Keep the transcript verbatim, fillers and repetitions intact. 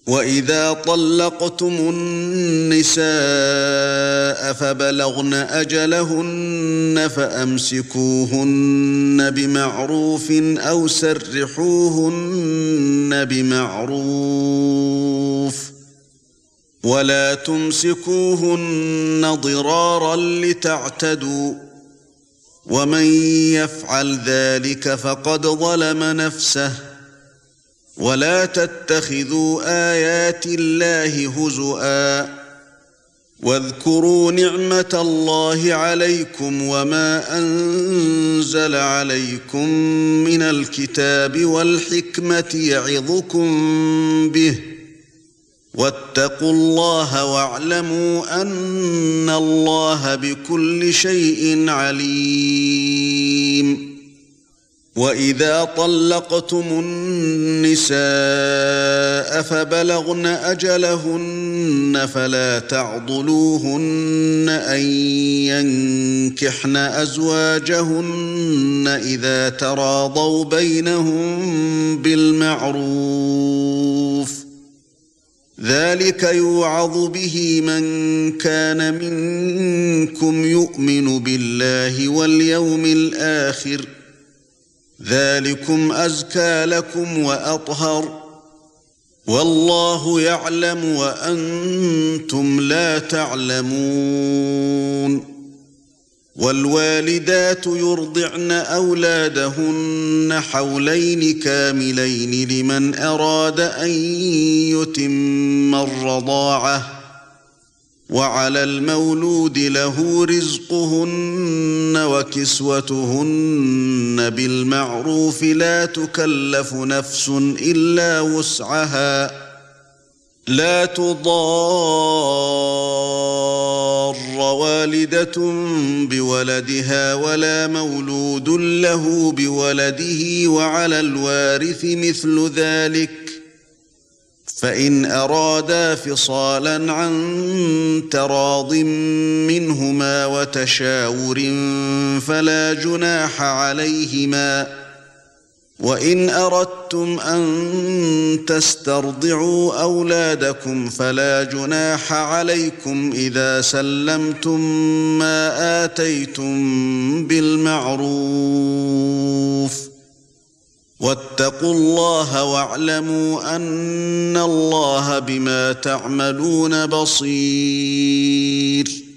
وَإِذَا طَلَّقْتُمُ النِّسَاءَ فَبَلَغْنَ أَجَلَهُنَّ فَأَمْسِكُوهُنَّ بِمَعْرُوفٍ أَوْ سَرِّحُوهُنَّ بِمَعْرُوفٍ وَلَا تُمْسِكُوهُنَّ ضِرَارًا لِتَعْتَدُوا وَمَن يَفْعَلْ ذَلِكَ فَقَدْ ظَلَمَ نَفْسَهُ وَلَا تَتَّخِذُوا آيَاتِ اللَّهِ هُزُوًا وَاذْكُرُوا نِعْمَةَ اللَّهِ عَلَيْكُمْ وَمَا أَنزَلَ عَلَيْكُمْ مِنَ الْكِتَابِ وَالْحِكْمَةِ يَعِظُكُمْ بِهِ وَاتَّقُوا اللَّهَ وَاعْلَمُوا أَنَّ اللَّهَ بِكُلِّ شَيْءٍ عَلِيمٌ وَإِذَا طَلَّقْتُمُ النِّسَاءَ فَبَلَغْنَ أَجَلَهُنَّ فَلَا تَعْضُلُوهُنَّ أَن يَنكِحْنَ أَزْوَاجَهُنَّ إِذَا تَرَاضَوْا بَيْنَهُم بِالْمَعْرُوفِ ذَلِكَ يُوعَظُ بِهِ مَن كَانَ مِنكُمْ يُؤْمِنُ بِاللَّهِ وَالْيَوْمِ الْآخِرِ ذَلِكُمْ أَزْكَى لَكُمْ وَأَطْهَرُ وَاللَّهُ يَعْلَمُ وَأَنْتُمْ لَا تَعْلَمُونَ وَالْوَالِدَاتُ يُرْضِعْنَ أَوْلَادَهُنَّ حَوْلَيْنِ كَامِلَيْنِ لِمَنْ أَرَادَ أَن يُتِمَّ الرَّضَاعَةَ وَعَلَى الْمَوْلُودِ لَهُ رِزْقُهُنَّ وَكِسْوَتُهُنَّ بِالْمَعْرُوفِ لا تُكَلَّفُ نَفْسٌ إِلَّا وُسْعَهَا لا تُضَارَّ وَالِدَةٌ بِوَلَدِهَا وَلَا مَوْلُودٌ لَهُ بِوَلَدِهِ وَعَلَى الْوَارِثِ مِثْلُ ذَلِكَ فَإِنْ أَرَادَا فِصَالًا عَن تَرَاضٍ مِنْهُمَا وَتَشَاوُرٍ فَلَا جُنَاحَ عَلَيْهِمَا وَإِنْ أَرَدتُّمْ أَن تَسْتَرْضِعُوا أَوْلَادَكُمْ فَلَا جُنَاحَ عَلَيْكُمْ إِذَا سَلَّمْتُم مَّا آتَيْتُم بِالْمَعْرُوفِ وَاتَّقُوا اللَّهَ وَاعْلَمُوا أَنَّ اللَّهَ بِمَا تَعْمَلُونَ بَصِيرٌ